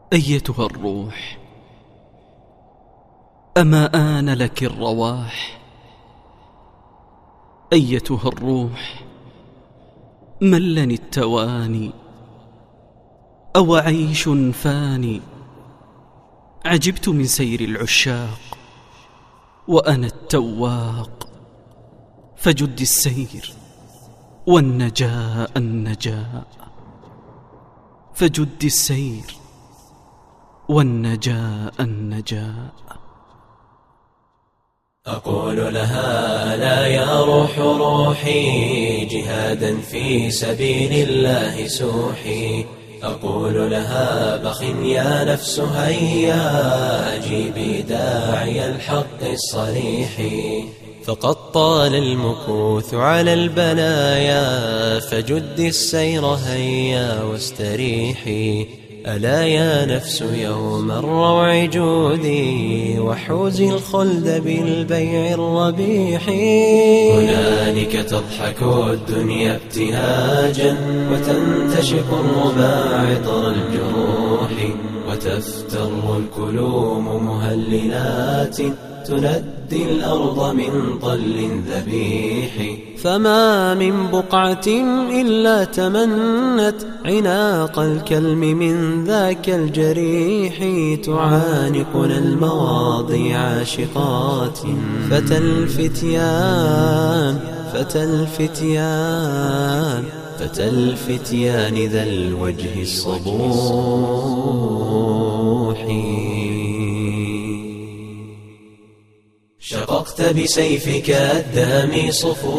أيتها الروح، أما آن لك الرواح؟ أيتها الروح، ملني التواني أو عيش فاني؟ عجبت من سير العشاق وأنا التواق، فجد السير والنجاء النجاء، فجد السير والنجاء النجاء. أقول لها لا يا روح روحي، جهادا في سبيل الله سوحي. أقول لها بخ يا نفس هيا، أجيبي داعي الحق الصريح. فقد طال المكوث على البلايا، فجدي السير هيا واستريحي. ألا يا نفس يوم الروع جودي، وحوزي الخلد بالبيع الربيح. هنالك تضحك الدنيا ابتهاجا، وتنتشق الربا عطر الجروح، وتفتر الكلوم مهللات، تندي الأرض من طل ذبيح. فما من بقعة إلا تمنت عناق الكلم من ذاك الجريح. تعانقنا المواضي عاشقات، فتى الفتيان فتى الفتيان فتى الفتيان ذا الوجه الصبوح. شققت بسيفك الدامي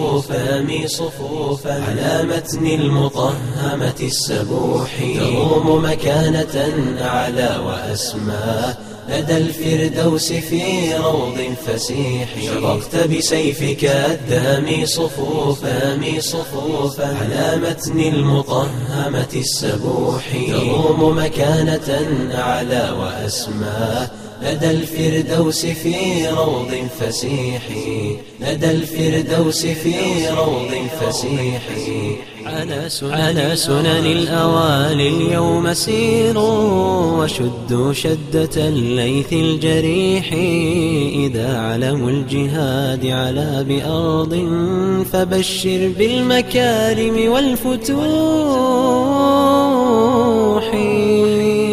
صفوفا على متن المطهمة السبوح، تروم مكانة أعلى وأسمى لدى الفردوس في روض فسيح. شققت بسيفك الدامي صفوفا على متن المطهمة السبوح، تروم مكانة أعلى وأسمى لدى الفردوس في روض فسيح. لدى الفردوس في روض فسيح. على سنن الأوالي اليوم سيروا، وشدوا شدة الليث الجريح. إذا علموا الجهاد على بأرض، فبشر بالمكارم والفتوح.